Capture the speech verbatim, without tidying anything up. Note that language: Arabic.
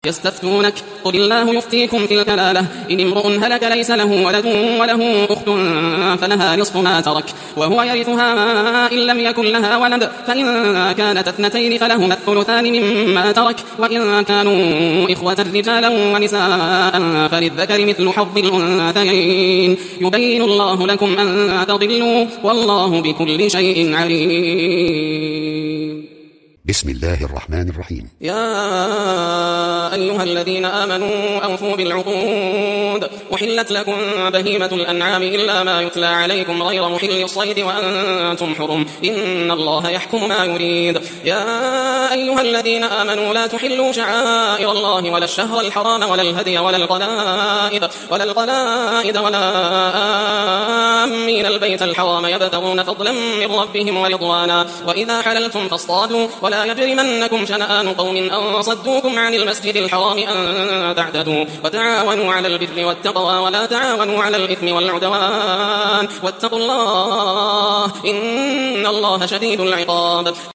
يستفتونك قل الله يفتيكم في الكلالة إن امرؤ هلك ليس له ولد وله أخت فلها نصف ما ترك وهو يرثها إن لم يكن لها ولد فإن كانت اثنتين فلهما الثلثان مما ترك وإن كانوا إخوة رجالا ونساء فللذكر مثل حظ الأنثيين يبين الله لكم أن تضلوا والله بكل شيء عليم. بسم الله الرحمن الرحيم. يا أيها الذين آمنوا أوفوا بالعقود وحلت لكم بهيمة الأنعام إلا ما يتلى عليكم غير محل الصيد وأنتم حرم إن الله يحكم ما يريد. يا أيها الذين آمنوا لا تحلوا شعائر الله ولا الشهر الحرام ولا الهدي ولا القلائد ولا القلائد ولا آمين البيت الحرام يبتغون فضلا من ربهم ورضوانا وإذا حللتم فاصطادوا ولا يجرمنكم شنآن قوم أن صدوكم عن المسجد الحرام أن تعتدوا وتعاونوا على البر والتقوى ولا تعاونوا على الإثم والعدوان واتقوا الله إن الله شديد العقاب.